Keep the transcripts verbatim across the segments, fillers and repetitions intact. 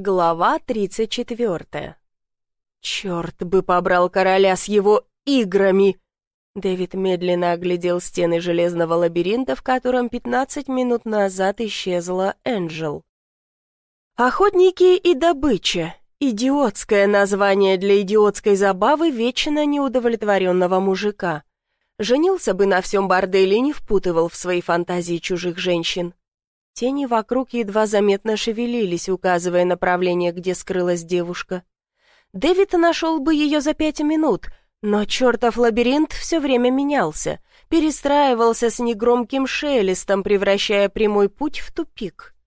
Глава тридцать четвертая. «Черт бы побрал короля с его играми!» Дэвид медленно оглядел стены железного лабиринта, в котором пятнадцать минут назад исчезла Энджел. «Охотники и добыча» — идиотское название для идиотской забавы вечно неудовлетворенного мужика. Женился бы на всем борделе и не впутывал в свои фантазии чужих женщин. Тени вокруг едва заметно шевелились, указывая направление, где скрылась девушка. Дэвид нашел бы ее за пять минут, но чертов лабиринт все время менялся, перестраивался с негромким шелестом, превращая прямой путь в тупик.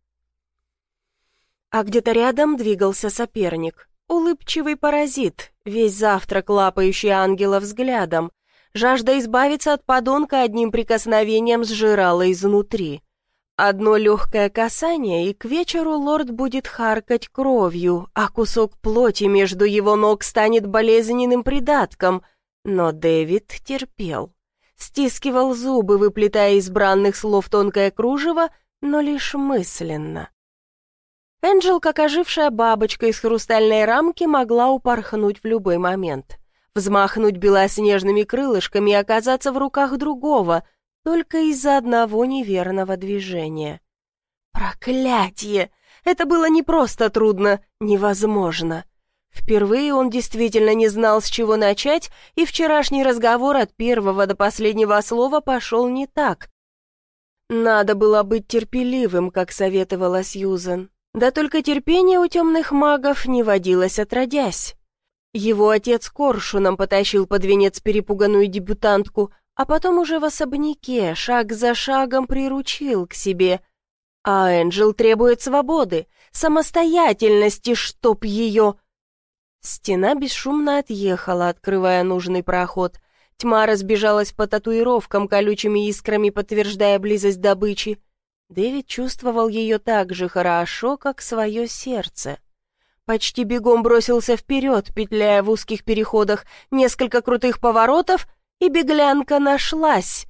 А где-то рядом двигался соперник, улыбчивый паразит, весь завтрак лапающий ангела взглядом. Жажда избавиться от подонка одним прикосновением сжирала изнутри. Одно легкое касание, и к вечеру лорд будет харкать кровью, а кусок плоти между его ног станет болезненным придатком. Но Дэвид терпел. Стискивал зубы, выплетая из бранных слов тонкое кружево, но лишь мысленно. Энджел, как ожившая бабочка из хрустальной рамки, могла упорхнуть в любой момент. Взмахнуть белоснежными крылышками и оказаться в руках другого — только из-за одного неверного движения. Проклятье! Это было не просто трудно, невозможно. Впервые он действительно не знал, с чего начать, и вчерашний разговор от первого до последнего слова пошел не так. Надо было быть терпеливым, как советовала Сьюзен. Да только терпение у темных магов не водилось отродясь. Его отец коршуном потащил под венец перепуганную дебютантку, а потом уже в особняке, шаг за шагом приручил к себе. А Энджел требует свободы, самостоятельности, чтоб ее... Стена бесшумно отъехала, открывая нужный проход. Тьма разбежалась по татуировкам, колючими искрами подтверждая близость добычи. Дэвид чувствовал ее так же хорошо, как свое сердце. Почти бегом бросился вперед, петляя в узких переходах, несколько крутых поворотов — и беглянка нашлась.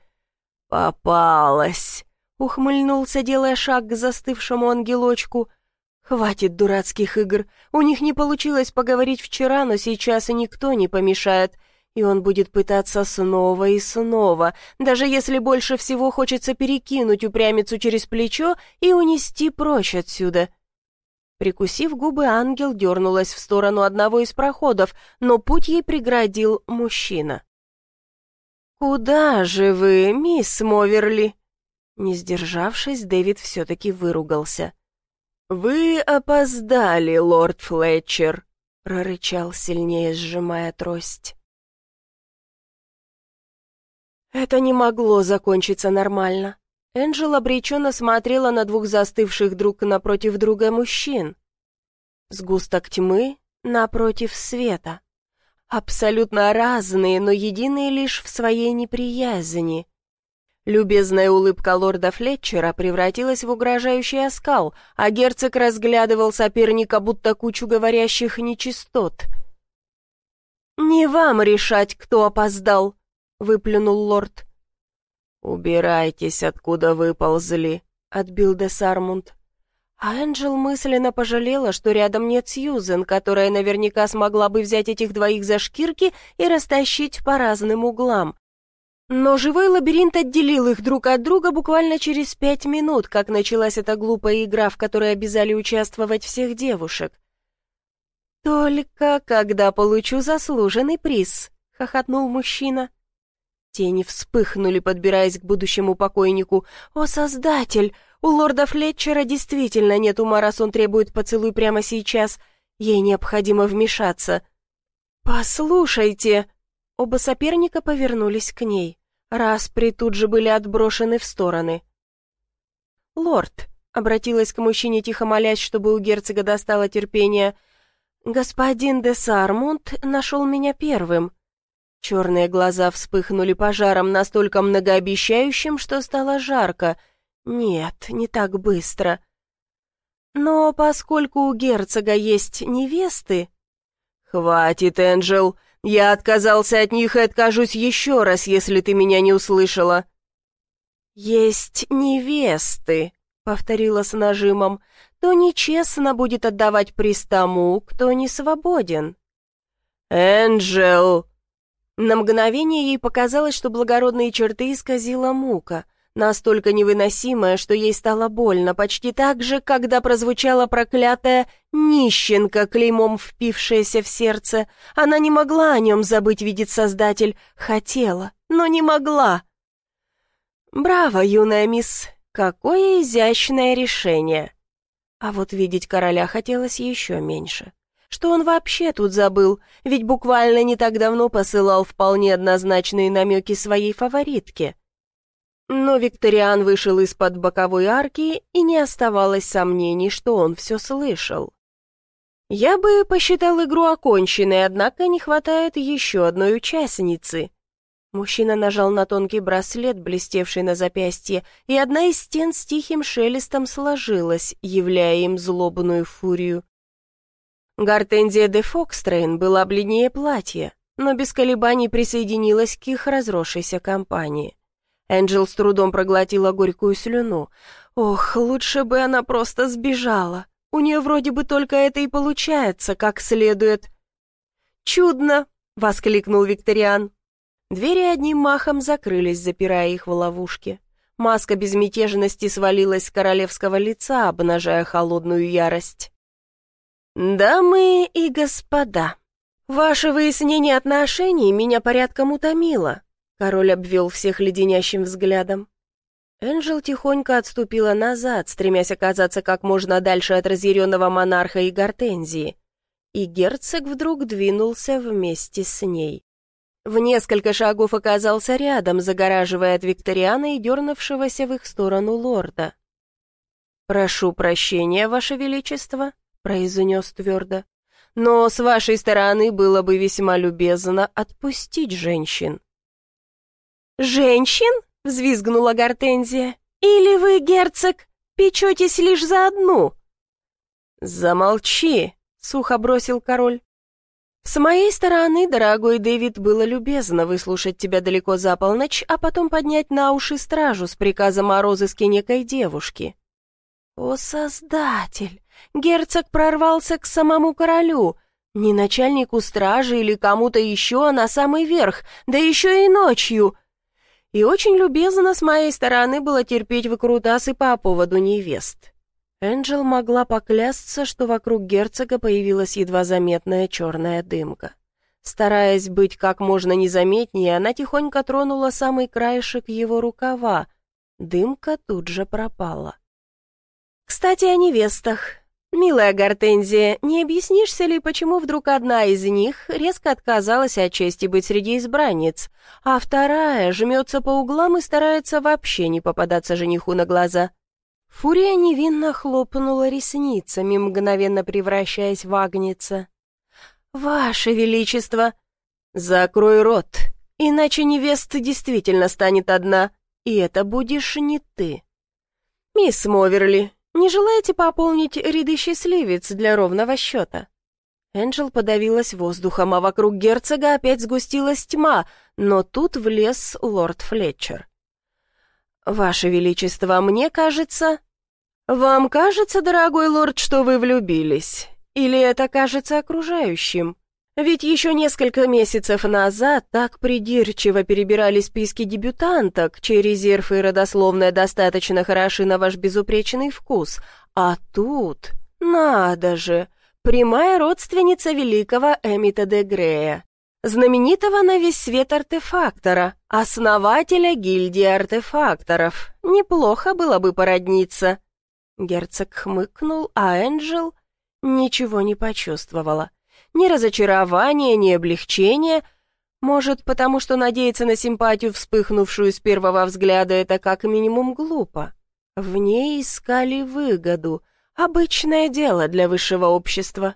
«Попалась!» — ухмыльнулся, делая шаг к застывшему ангелочку. «Хватит дурацких игр. У них не получилось поговорить вчера, но сейчас и никто не помешает. И он будет пытаться снова и снова, даже если больше всего хочется перекинуть упрямицу через плечо и унести прочь отсюда». Прикусив губы, ангел дернулась в сторону одного из проходов, но путь ей преградил мужчина. «Куда же вы, мисс Моверли?» Не сдержавшись, Дэвид все-таки выругался. «Вы опоздали, лорд Флетчер», — прорычал, сильнее сжимая трость. Это не могло закончиться нормально. Энджел обреченно смотрела на двух застывших друг напротив друга мужчин. Сгусток тьмы напротив света. Абсолютно разные, но единые лишь в своей неприязни. Любезная улыбка лорда Флетчера превратилась в угрожающий оскал, а герцог разглядывал соперника, будто кучу говорящих нечистот. «Не вам решать, кто опоздал», — выплюнул лорд. «Убирайтесь, откуда выползли», — отбил де Сармунд. А Энджел мысленно пожалела, что рядом нет Сьюзен, которая наверняка смогла бы взять этих двоих за шкирки и растащить по разным углам. Но живой лабиринт отделил их друг от друга буквально через пять минут, как началась эта глупая игра, в которой обязали участвовать всех девушек. «Только когда получу заслуженный приз», — хохотнул мужчина. Тени вспыхнули, подбираясь к будущему покойнику. «О, Создатель! У лорда Флетчера действительно нет ума, раз он требует поцелуй прямо сейчас. Ей необходимо вмешаться». «Послушайте!» Оба соперника повернулись к ней. Распри тут же были отброшены в стороны. «Лорд», — обратилась к мужчине, тихо молясь, чтобы у герцога достало терпения, — «господин де Сармунд нашел меня первым». Черные глаза вспыхнули пожаром, настолько многообещающим, что стало жарко. Нет, не так быстро. Но поскольку у герцога есть невесты... «Хватит, Энджел, я отказался от них и откажусь еще раз, если ты меня не услышала». «Есть невесты», — повторила с нажимом, то нечестно будет отдавать приз тому, кто не свободен. «Энджел!» На мгновение ей показалось, что благородные черты исказила мука, настолько невыносимая, что ей стало больно, почти так же, когда прозвучала проклятая нищенка, клеймом впившаяся в сердце. Она не могла о нем забыть, видит Создатель, хотела, но не могла. «Браво, юная мисс, какое изящное решение!» А вот видеть короля хотелось еще меньше. Что он вообще тут забыл, ведь буквально не так давно посылал вполне однозначные намеки своей фаворитке. Но Викториан вышел из-под боковой арки, и не оставалось сомнений, что он все слышал. «Я бы посчитал игру оконченной, однако не хватает еще одной участницы». Мужчина нажал на тонкий браслет, блестевший на запястье, и одна из стен с тихим шелестом сложилась, являя им злобную фурию. Гортензия де Фокстрейн была бледнее платья, но без колебаний присоединилась к их разросшейся компании. Энджел с трудом проглотила горькую слюну. Ох, лучше бы она просто сбежала. У нее вроде бы только это и получается, как следует. «Чудно!» — воскликнул Викториан. Двери одним махом закрылись, запирая их в ловушке. Маска безмятежности свалилась с королевского лица, обнажая холодную ярость. «Дамы и господа, ваше выяснение отношений меня порядком утомило», — король обвел всех леденящим взглядом. Энджел тихонько отступила назад, стремясь оказаться как можно дальше от разъяренного монарха и Гортензии. И герцог вдруг двинулся вместе с ней. В несколько шагов оказался рядом, загораживая от Викториана и дернувшегося в их сторону лорда. «Прошу прощения, ваше величество», — произнес твердо, «но с вашей стороны было бы весьма любезно отпустить женщин». «Женщин?» — взвизгнула Гортензия. «Или вы, герцог, печетесь лишь за одну?» «Замолчи», — сухо бросил король. «С моей стороны, дорогой Дэвид, было любезно выслушать тебя далеко за полночь, а потом поднять на уши стражу с приказом о розыске некой девушки». «О, Создатель! Герцог прорвался к самому королю, не начальнику стражи или кому-то еще, а на самый верх, да еще и ночью. И очень любезно с моей стороны было терпеть выкрутасы по поводу невест». Энджел могла поклясться, что вокруг герцога появилась едва заметная черная дымка. Стараясь быть как можно незаметнее, она тихонько тронула самый краешек его рукава. Дымка тут же пропала. «Кстати, о невестах. Милая Гортензия, не объяснишься ли, почему вдруг одна из них резко отказалась от чести быть среди избранниц, а вторая жмется по углам и старается вообще не попадаться жениху на глаза?» Фурия невинно хлопнула ресницами, мгновенно превращаясь в агнца. «Ваше Величество!» «Закрой рот, иначе невеста действительно станет одна, и это будешь не ты. Мисс Моверли, не желаете пополнить ряды счастливец для ровного счета?» Энджел подавилась воздухом, а вокруг герцога опять сгустилась тьма, но тут влез лорд Флетчер. «Ваше Величество, мне кажется...» «Вам кажется, дорогой лорд, что вы влюбились? Или это кажется окружающим? Ведь еще несколько месяцев назад так придирчиво перебирали списки дебютанток, чей резерв и родословная достаточно хороши на ваш безупречный вкус. А тут, надо же, прямая родственница великого Эмита де Грея, знаменитого на весь свет артефактора, основателя гильдии артефакторов. Неплохо было бы породниться». Герцог хмыкнул, а Энджел ничего не почувствовала. Ни разочарования, ни облегчения. Может, потому что надеяться на симпатию, вспыхнувшую с первого взгляда, это как минимум глупо. В ней искали выгоду. Обычное дело для высшего общества.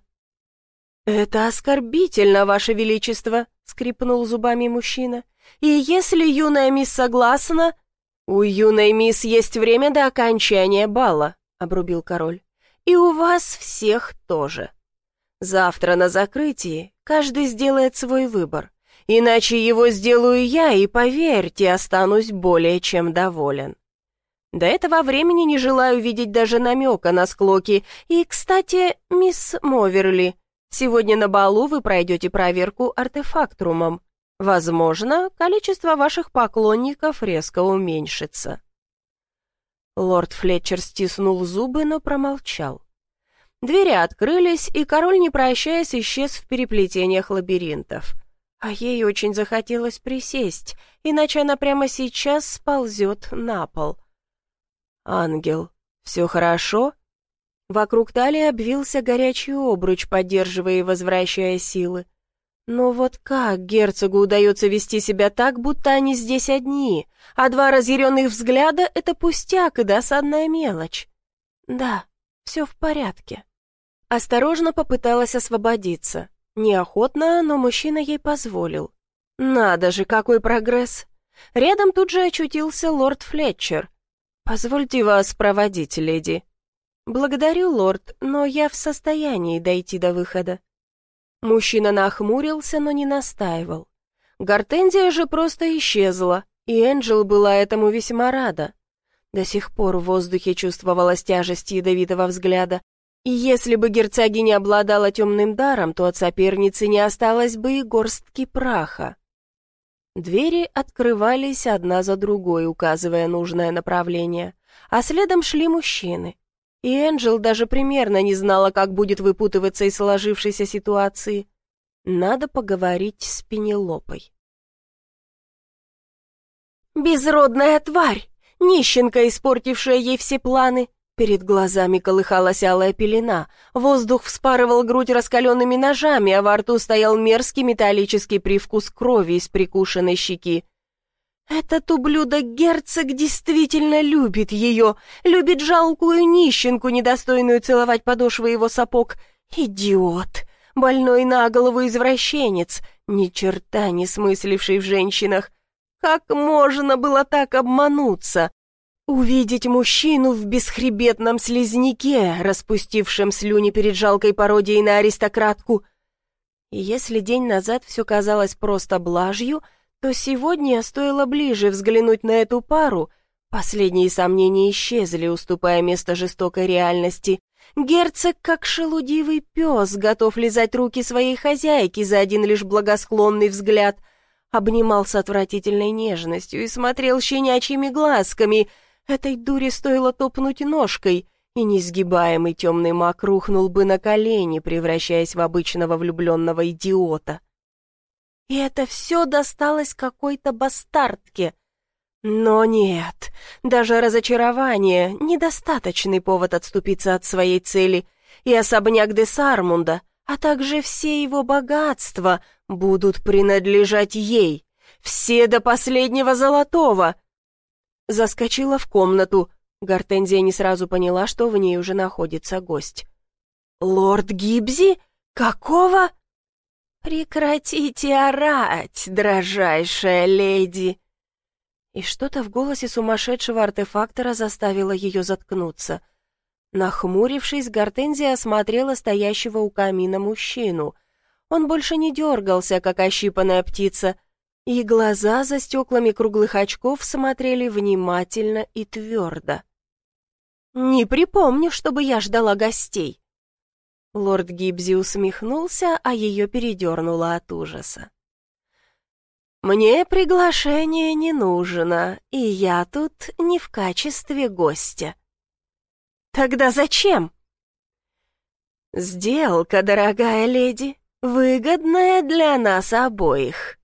«Это оскорбительно, Ваше Величество», — скрипнул зубами мужчина. «И если юная мисс согласна...» «У юной мисс есть время до окончания бала», — обрубил король. «И у вас всех тоже. Завтра на закрытии каждый сделает свой выбор, иначе его сделаю я, и, поверьте, останусь более чем доволен». До этого времени не желаю видеть даже намека на склоки. И, кстати, мисс Моверли, сегодня на балу вы пройдете проверку артефактрумом. Возможно, количество ваших поклонников резко уменьшится». Лорд Флетчер стиснул зубы, но промолчал. Двери открылись, и король, не прощаясь, исчез в переплетениях лабиринтов. А ей очень захотелось присесть, иначе она прямо сейчас сползет на пол. «Ангел, все хорошо?» Вокруг талии обвился горячий обруч, поддерживая и возвращая силы. Но вот как герцогу удается вести себя так, будто они здесь одни, а два разъяренных взгляда — это пустяк и досадная мелочь? Да, все в порядке. Осторожно попыталась освободиться. Неохотно, но мужчина ей позволил. Надо же, какой прогресс! Рядом тут же очутился лорд Флетчер. «Позвольте вас проводить, леди». «Благодарю, лорд, но я в состоянии дойти до выхода». Мужчина нахмурился, но не настаивал. Гортензия же просто исчезла, и Энджел была этому весьма рада. До сих пор в воздухе чувствовалась тяжесть ядовитого взгляда, и если бы герцогиня обладала темным даром, то от соперницы не осталось бы и горстки праха. Двери открывались одна за другой, указывая нужное направление, а следом шли мужчины. И Энджел даже примерно не знала, как будет выпутываться из сложившейся ситуации. Надо поговорить с Пенелопой. «Безродная тварь! Нищенка, испортившая ей все планы!» Перед глазами колыхалась алая пелена, воздух вспарывал грудь раскаленными ножами, а во рту стоял мерзкий металлический привкус крови из прикушенной щеки. Этот ублюдок-герцог действительно любит ее, любит жалкую нищенку, недостойную целовать подошвы его сапог. Идиот, больной на голову извращенец, ни черта не смысливший в женщинах. Как можно было так обмануться? Увидеть мужчину в бесхребетном слизняке, распустившем слюни перед жалкой пародией на аристократку. И если день назад все казалось просто блажью, то сегодня стоило ближе взглянуть на эту пару. Последние сомнения исчезли, уступая место жестокой реальности. Герцог, как шелудивый пес, готов лизать руки своей хозяйки за один лишь благосклонный взгляд, обнимал с отвратительной нежностью и смотрел щенячьими глазками. Этой дуре стоило топнуть ножкой, и несгибаемый темный маг рухнул бы на колени, превращаясь в обычного влюбленного идиота. И это все досталось какой-то бастардке. Но нет, даже разочарование — недостаточный повод отступиться от своей цели, и особняк де Сармунда, а также все его богатства будут принадлежать ей, все до последнего золотого. Заскочила в комнату. Гортензия не сразу поняла, что в ней уже находится гость. «Лорд Гибзи? Какого?» «Прекратите орать, дрожайшая леди!» И что-то в голосе сумасшедшего артефактора заставило ее заткнуться. Нахмурившись, Гортензия осмотрела стоящего у камина мужчину. Он больше не дергался, как ощипанная птица, и глаза за стеклами круглых очков смотрели внимательно и твердо. «Не припомню, чтобы я ждала гостей». Лорд Гибзи усмехнулся, а ее передернуло от ужаса. «Мне приглашение не нужно, и я тут не в качестве гостя». «Тогда зачем?» «Сделка, дорогая леди, выгодная для нас обоих».